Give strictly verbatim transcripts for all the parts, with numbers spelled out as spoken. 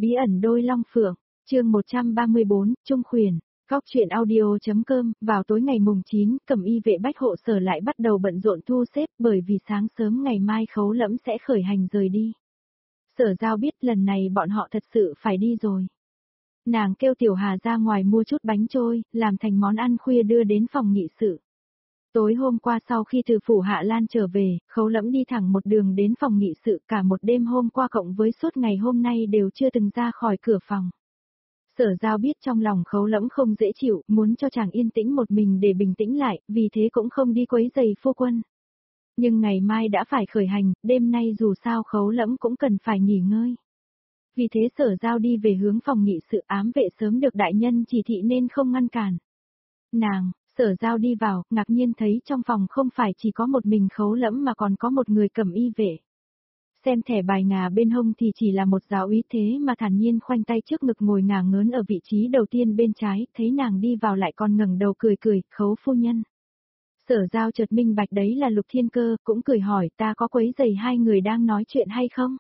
Bí ẩn đôi long phượng, chương một trăm ba mươi bốn, Trung Khuyển, Góc truyện audio.com, vào tối ngày mùng chín, Cẩm Y vệ bách hộ sở lại bắt đầu bận rộn thu xếp bởi vì sáng sớm ngày mai Khấu Lẫm sẽ khởi hành rời đi. Sở Giao biết lần này bọn họ thật sự phải đi rồi. Nàng kêu Tiểu Hà ra ngoài mua chút bánh trôi, làm thành món ăn khuya đưa đến phòng nghị sự. Tối hôm qua sau khi từ phủ Hạ Lan trở về, Khấu Lẫm đi thẳng một đường đến phòng nghị sự, cả một đêm hôm qua cộng với suốt ngày hôm nay đều chưa từng ra khỏi cửa phòng. Sở Giao biết trong lòng Khấu Lẫm không dễ chịu, muốn cho chàng yên tĩnh một mình để bình tĩnh lại, vì thế cũng không đi quấy rầy phu quân. Nhưng ngày mai đã phải khởi hành, đêm nay dù sao Khấu Lẫm cũng cần phải nghỉ ngơi. Vì thế Sở Giao đi về hướng phòng nghị sự, ám vệ sớm được đại nhân chỉ thị nên không ngăn cản. Nàng, Sở Giao đi vào, ngạc nhiên thấy trong phòng không phải chỉ có một mình Khấu Lẫm mà còn có một người Cẩm Y vệ. Xem thẻ bài ngà bên hông thì chỉ là một giáo úy thế mà thản nhiên khoanh tay trước ngực ngồi ngả ngớn ở vị trí đầu tiên bên trái, thấy nàng đi vào lại còn ngẩng đầu cười cười, Khấu phu nhân. Sở Giao chợt minh bạch đấy là Lục Thiên Cơ, cũng cười hỏi ta có quấy rầy hai người đang nói chuyện hay không?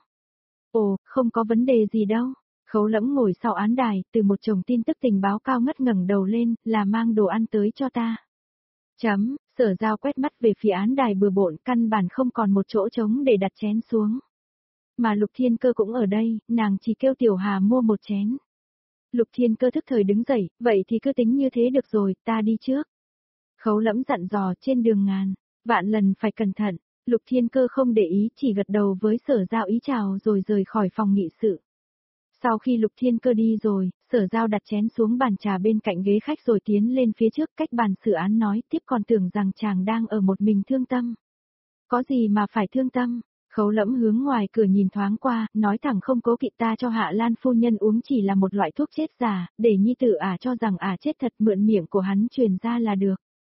Ồ, không có vấn đề gì đâu. Khấu Lẫm ngồi sau án đài, từ một chồng tin tức tình báo cao ngất ngẩng đầu lên, là mang đồ ăn tới cho ta. Chấm, Sở Giao quét mắt về phía án đài bừa bộn, căn bản không còn một chỗ trống để đặt chén xuống. Mà Lục Thiên Cơ cũng ở đây, nàng chỉ kêu Tiểu Hà mua một chén. Lục Thiên Cơ thức thời đứng dậy, vậy thì cứ tính như thế được rồi, ta đi trước. Khấu Lẫm dặn dò trên đường ngàn, vạn lần phải cẩn thận. Lục Thiên Cơ không để ý, chỉ gật đầu với Sở Giao ý chào rồi rời khỏi phòng nghị sự. Sau khi Lục Thiên Cơ đi rồi, Sở Giao đặt chén xuống bàn trà bên cạnh ghế khách rồi tiến lên phía trước cách bàn xử án nói tiếp, còn tưởng rằng chàng đang ở một mình thương tâm. Có gì mà phải thương tâm? Khấu Lẫm hướng ngoài cửa nhìn thoáng qua, nói thẳng không cố kỵ, ta cho Hạ Lan phu nhân uống chỉ là một loại thuốc chết giả, để nhi tử ả cho rằng ả chết thật, mượn miệng của hắn truyền ra là được.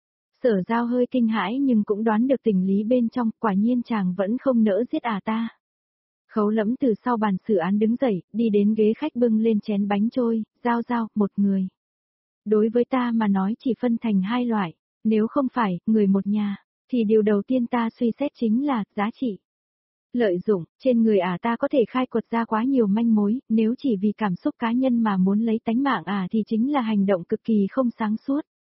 Sở Giao hơi kinh hãi nhưng cũng đoán được tình lý bên trong, quả nhiên chàng vẫn không nỡ giết ả ta. Khấu Lẫm từ sau bàn xử án đứng dậy, đi đến ghế khách bưng lên chén bánh trôi, Giao Giao, một người. Đối với ta mà nói chỉ phân thành hai loại, nếu không phải, người một nhà, thì điều đầu tiên ta suy xét chính là, giá trị. Lợi dụng, trên người ả ta có thể khai quật ra quá nhiều manh mối, nếu chỉ vì cảm xúc cá nhân mà muốn lấy tánh mạng ả thì chính là hành động cực kỳ không sáng suốt.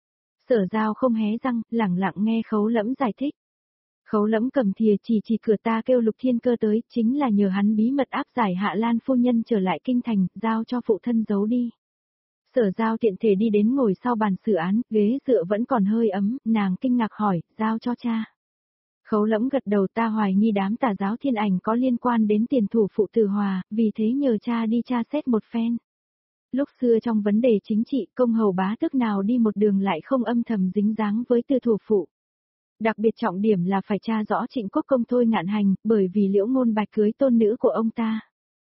Sở Giao không hé răng, lẳng lặng nghe Khấu Lẫm giải thích. Khấu Lẫm cầm thìa chỉ chỉ cửa, ta kêu Lục Thiên Cơ tới, chính là nhờ hắn bí mật áp giải Hạ Lan phu nhân trở lại kinh thành, giao cho phụ thân giấu đi. Sở Giao tiện thể đi đến ngồi sau bàn xử án, ghế dựa vẫn còn hơi ấm, nàng kinh ngạc hỏi, giao cho cha. Khấu Lẫm gật đầu, ta hoài nghi đám tà giáo Thiên Ảnh có liên quan đến tiền thủ phụ Từ Hòa, vì thế nhờ cha đi tra xét một phen. Lúc xưa trong vấn đề chính trị, công hầu bá tước nào đi một đường lại không âm thầm dính dáng với Từ thủ phụ. Đặc biệt trọng điểm là phải tra rõ Trịnh Quốc Công Thôi Ngạn Hành, bởi vì Liễu Ngôn Bạch cưới tôn nữ của ông ta.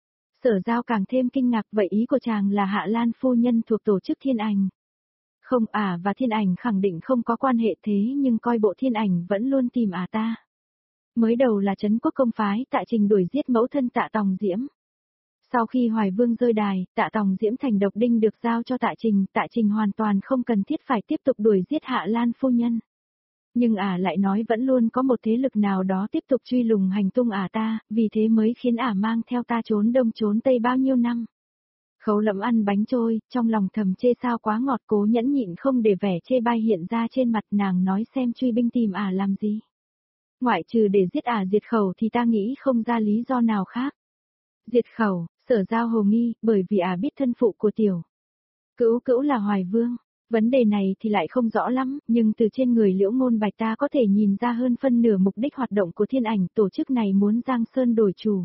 Sở Giao càng thêm kinh ngạc, vậy ý của chàng là Hạ Lan phu nhân thuộc tổ chức Thiên Ảnh. Không, ả và Thiên Ảnh khẳng định không có quan hệ, thế nhưng coi bộ Thiên Ảnh vẫn luôn tìm ả ta. Mới đầu là Trấn Quốc Công phái Tạ Trình đuổi giết mẫu thân Tạ Tòng Diễm. Sau khi Hoài Vương rơi đài, Tạ Tòng Diễm thành độc đinh được giao cho Tạ Trình, Tạ Trình hoàn toàn không cần thiết phải tiếp tục đuổi giết Hạ Lan phu nhân. Nhưng ả lại nói vẫn luôn có một thế lực nào đó tiếp tục truy lùng hành tung ả ta, vì thế mới khiến ả mang theo ta trốn đông trốn tây bao nhiêu năm. Khấu Lẫm ăn bánh trôi, trong lòng thầm chê sao quá ngọt, cố nhẫn nhịn không để vẻ chê bai hiện ra trên mặt, nàng nói xem truy binh tìm ả làm gì. Ngoại trừ để giết ả diệt khẩu thì ta nghĩ không ra lý do nào khác. Diệt khẩu, Sở Giao hồ nghi, bởi vì ả biết thân phụ của tiểu Cữu Cữu là Hoài Vương. Vấn đề này thì lại không rõ lắm, nhưng từ trên người Liễu Ngôn Bạch ta có thể nhìn ra hơn phân nửa mục đích hoạt động của Thiên Ảnh, tổ chức này muốn Giang Sơn đổi chủ.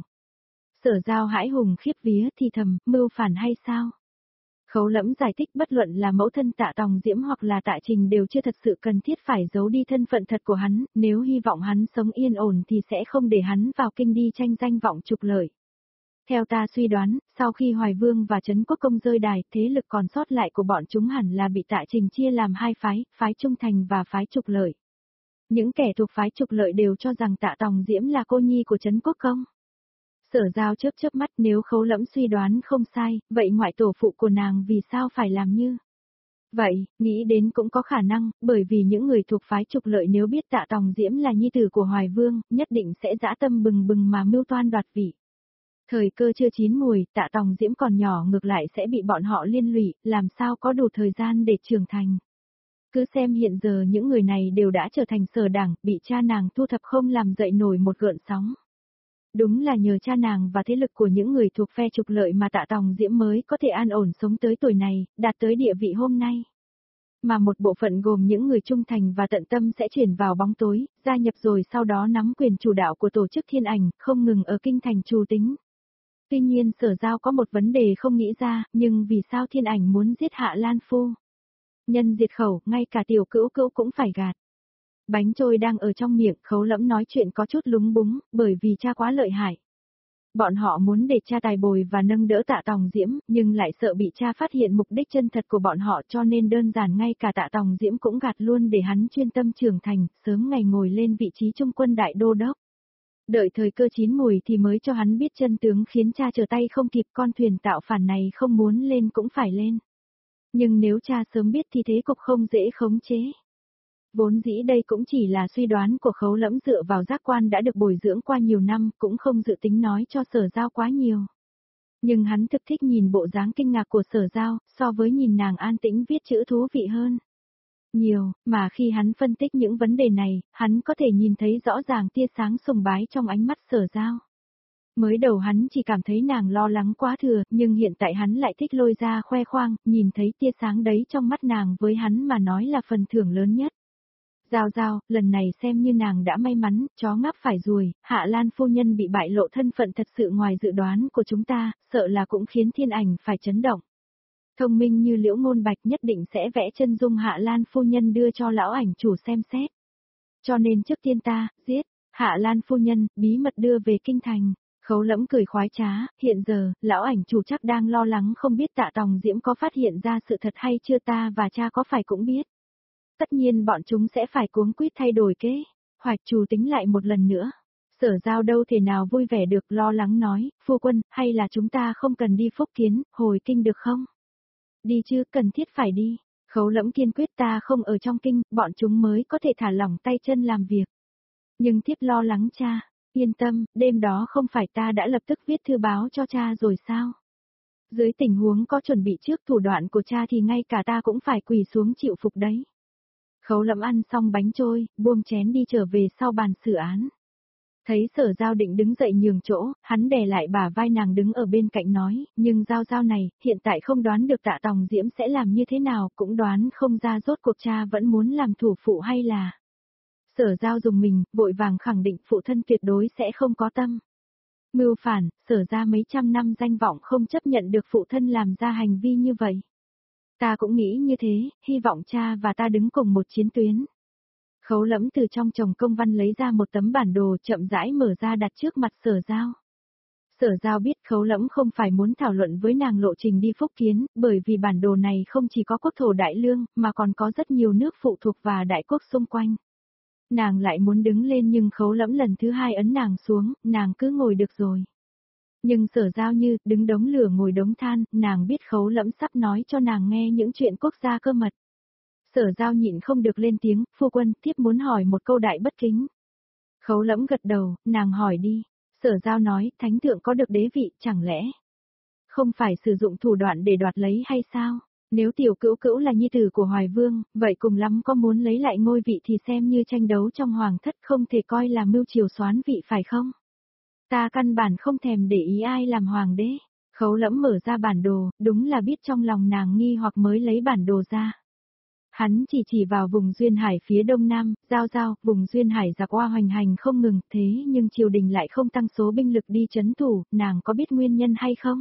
Sở Giao hãi hùng khiếp vía thì thầm, mưu phản hay sao? Khấu Lẫm giải thích, bất luận là mẫu thân Tạ Tòng Diễm hoặc là Tạ Trình đều chưa thật sự cần thiết phải giấu đi thân phận thật của hắn, nếu hy vọng hắn sống yên ổn thì sẽ không để hắn vào kinh đi tranh danh vọng trục lợi. Theo ta suy đoán, sau khi Hoài Vương và Trấn Quốc Công rơi đài, thế lực còn sót lại của bọn chúng hẳn là bị Tạ Trình chia làm hai phái, phái trung thành và phái trục lợi. Những kẻ thuộc phái trục lợi đều cho rằng Tạ Tòng Diễm là cô nhi của Trấn Quốc Công. Sở Giao chớp chớp mắt, nếu Khấu Lẫm suy đoán không sai, vậy ngoại tổ phụ của nàng vì sao phải làm như vậy? Nghĩ đến cũng có khả năng, bởi vì những người thuộc phái trục lợi nếu biết Tạ Tòng Diễm là nhi tử của Hoài Vương, nhất định sẽ dã tâm bừng bừng mà mưu toan đoạt vị. Thời cơ chưa chín mùi, Tạ Tòng Diễm còn nhỏ ngược lại sẽ bị bọn họ liên lụy, làm sao có đủ thời gian để trưởng thành. Cứ xem hiện giờ những người này đều đã trở thành sở đảng, bị cha nàng thu thập không làm dậy nổi một gợn sóng. Đúng là nhờ cha nàng và thế lực của những người thuộc phe trục lợi mà Tạ Tòng Diễm mới có thể an ổn sống tới tuổi này, đạt tới địa vị hôm nay. Mà một bộ phận gồm những người trung thành và tận tâm sẽ chuyển vào bóng tối, gia nhập rồi sau đó nắm quyền chủ đạo của tổ chức Thiên Ảnh, không ngừng ở kinh thành Trù Tính. Tuy nhiên Sở Giao có một vấn đề không nghĩ ra, nhưng vì sao Thiên Ảnh muốn giết Hạ Lan Phu? Nhân diệt khẩu, ngay cả tiểu cữu cữu cũng phải gạt. Bánh trôi đang ở trong miệng, Khấu Lẫm nói chuyện có chút lúng búng, bởi vì cha quá lợi hại. Bọn họ muốn để cha tài bồi và nâng đỡ Tạ Tòng Diễm, nhưng lại sợ bị cha phát hiện mục đích chân thật của bọn họ, cho nên đơn giản ngay cả Tạ Tòng Diễm cũng gạt luôn để hắn chuyên tâm trưởng thành, sớm ngày ngồi lên vị trí trung quân đại đô đốc. Đợi thời cơ chín mùi thì mới cho hắn biết chân tướng, khiến cha trở tay không kịp, con thuyền tạo phản này không muốn lên cũng phải lên. Nhưng nếu cha sớm biết thì thế cục không dễ khống chế. Vốn dĩ đây cũng chỉ là suy đoán của Khấu Lẫm dựa vào giác quan đã được bồi dưỡng qua nhiều năm, cũng không dự tính nói cho Sở Giao quá nhiều. Nhưng hắn thực thích nhìn bộ dáng kinh ngạc của Sở Giao, so với nhìn nàng an tĩnh viết chữ thú vị hơn. Nhiều, mà khi hắn phân tích những vấn đề này, hắn có thể nhìn thấy rõ ràng tia sáng sùng bái trong ánh mắt Sở Giao. Mới đầu hắn chỉ cảm thấy nàng lo lắng quá thừa, nhưng hiện tại hắn lại thích lôi ra khoe khoang, nhìn thấy tia sáng đấy trong mắt nàng với hắn mà nói là phần thưởng lớn nhất. Giao Giao, lần này xem như nàng đã may mắn, chó ngáp phải ruồi, Hạ Lan phu nhân bị bại lộ thân phận thật sự ngoài dự đoán của chúng ta, sợ là cũng khiến Thiên Ảnh phải chấn động. Thông minh như Liễu Ngôn Bạch nhất định sẽ vẽ chân dung Hạ Lan phu nhân đưa cho lão ảnh chủ xem xét. Cho nên trước tiên ta, giết, Hạ Lan phu nhân, bí mật đưa về kinh thành. Khấu Lẫm cười khoái trá, hiện giờ, lão ảnh chủ chắc đang lo lắng không biết Tạ Tòng Diễm có phát hiện ra sự thật hay chưa, ta và cha có phải cũng biết. Tất nhiên bọn chúng sẽ phải cuống quýt thay đổi kế hoạch Trù Tính lại một lần nữa. Sở Giao đâu thể nào vui vẻ được, lo lắng nói, phu quân, hay là chúng ta không cần đi Phúc Kiến, hồi kinh được không? Đi chứ, cần thiết phải đi. Khấu Lẫm kiên quyết, ta không ở trong kinh, bọn chúng mới có thể thả lỏng tay chân làm việc. Nhưng thiếp lo lắng cha. Yên tâm, đêm đó không phải ta đã lập tức viết thư báo cho cha rồi sao? Dưới tình huống có chuẩn bị trước thủ đoạn của cha thì ngay cả ta cũng phải quỳ xuống chịu phục đấy. Khấu Lẫm ăn xong bánh trôi, buông chén đi trở về sau bàn xử án. Thấy Sở Giao định đứng dậy nhường chỗ, hắn đè lại bả vai nàng đứng ở bên cạnh nói, nhưng Giao Giao này, hiện tại không đoán được Tạ Tòng Diễm sẽ làm như thế nào, cũng đoán không ra rốt cuộc cha vẫn muốn làm thủ phụ hay là... Sở Giao dùng mình, vội vàng khẳng định phụ thân tuyệt đối sẽ không có tâm. Mưu phản, Sở ra mấy trăm năm danh vọng không chấp nhận được phụ thân làm ra hành vi như vậy. Ta cũng nghĩ như thế, hy vọng cha và ta đứng cùng một chiến tuyến. Khấu Lẫm từ trong chồng công văn lấy ra một tấm bản đồ chậm rãi mở ra đặt trước mặt Sở Giao. Sở Giao biết Khấu Lẫm không phải muốn thảo luận với nàng lộ trình đi Phúc Kiến, bởi vì bản đồ này không chỉ có quốc thổ Đại Lương, mà còn có rất nhiều nước phụ thuộc và đại quốc xung quanh. Nàng lại muốn đứng lên nhưng Khấu Lẫm lần thứ hai ấn nàng xuống, nàng cứ ngồi được rồi. Nhưng Sở Giao như, đứng đống lửa ngồi đống than, nàng biết Khấu Lẫm sắp nói cho nàng nghe những chuyện quốc gia cơ mật. Sở Giao nhịn không được lên tiếng, phu quân, thiếp muốn hỏi một câu đại bất kính. Khấu Lẫm gật đầu, nàng hỏi đi. Sở Giao nói, thánh thượng có được đế vị, chẳng lẽ không phải sử dụng thủ đoạn để đoạt lấy hay sao? Nếu tiểu cữu cữu là nhi tử của Hoài Vương, vậy cùng lắm có muốn lấy lại ngôi vị thì xem như tranh đấu trong hoàng thất, không thể coi là mưu triều soán vị phải không? Ta căn bản không thèm để ý ai làm hoàng đế. Khấu Lẫm mở ra bản đồ, đúng là biết trong lòng nàng nghi hoặc mới lấy bản đồ ra. Hắn chỉ chỉ vào vùng duyên hải phía đông nam, Giao Giao, vùng duyên hải giặc oa hoành hành không ngừng, thế nhưng triều đình lại không tăng số binh lực đi trấn thủ, nàng có biết nguyên nhân hay không?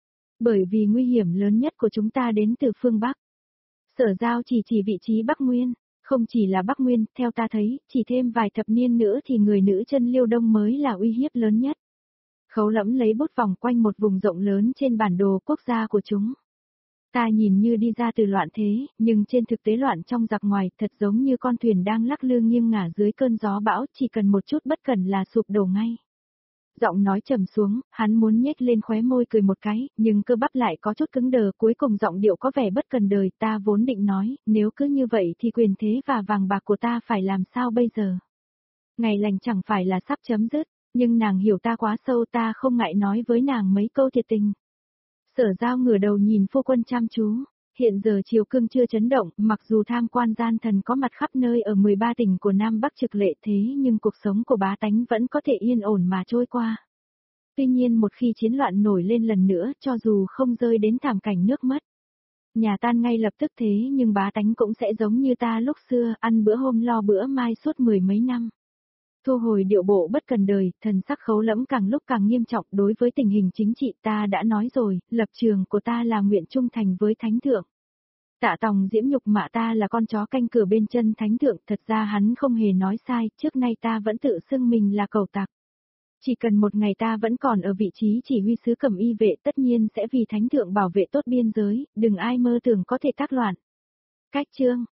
Bởi vì nguy hiểm lớn nhất của chúng ta đến từ phương Bắc. Sở Giao chỉ chỉ vị trí Bắc Nguyên, không chỉ là Bắc Nguyên, theo ta thấy, chỉ thêm vài thập niên nữa thì người nữ chân Liêu Đông mới là uy hiếp lớn nhất. Khấu Lẫm lấy bút vòng quanh một vùng rộng lớn trên bản đồ quốc gia của chúng. Ta nhìn như đi ra từ loạn thế, nhưng trên thực tế loạn trong giặc ngoài, thật giống như con thuyền đang lắc lư nghiêng ngả dưới cơn gió bão, chỉ cần một chút bất cẩn là sụp đổ ngay. Giọng nói trầm xuống, hắn muốn nhếch lên khóe môi cười một cái, nhưng cơ bắp lại có chút cứng đờ, cuối cùng giọng điệu có vẻ bất cần đời, ta vốn định nói, nếu cứ như vậy thì quyền thế và vàng bạc của ta phải làm sao bây giờ? Ngày lành chẳng phải là sắp chấm dứt, Nhưng nàng hiểu ta quá sâu, ta không ngại nói với nàng mấy câu thiệt tình. Sở Giao ngửa đầu nhìn phu quân chăm chú. Hiện giờ Triều Cương chưa chấn động, mặc dù tham quan gian thần có mặt khắp nơi ở mười ba tỉnh của Nam Bắc trực lệ thế nhưng cuộc sống của bá tánh vẫn có thể yên ổn mà trôi qua. Tuy nhiên một khi chiến loạn nổi lên lần nữa, cho dù không rơi đến thảm cảnh nước mất, nhà tan ngay lập tức thế nhưng bá tánh cũng sẽ giống như ta lúc xưa, ăn bữa hôm lo bữa mai suốt mười mấy năm. Thu hồi điệu bộ bất cần đời, thần sắc Khấu Lẫm càng lúc càng nghiêm trọng. Đối với tình hình chính trị ta đã nói rồi, lập trường của ta là nguyện trung thành với thánh thượng. Tạ Tòng Diễm nhục mạ ta là con chó canh cửa bên chân thánh thượng, thật ra hắn không hề nói sai, trước nay ta vẫn tự xưng mình là cẩu tặc. Chỉ cần một ngày ta vẫn còn ở vị trí chỉ huy sứ Cẩm Y vệ, tất nhiên sẽ vì thánh thượng bảo vệ tốt biên giới, đừng ai mơ tưởng có thể tác loạn. Cách chương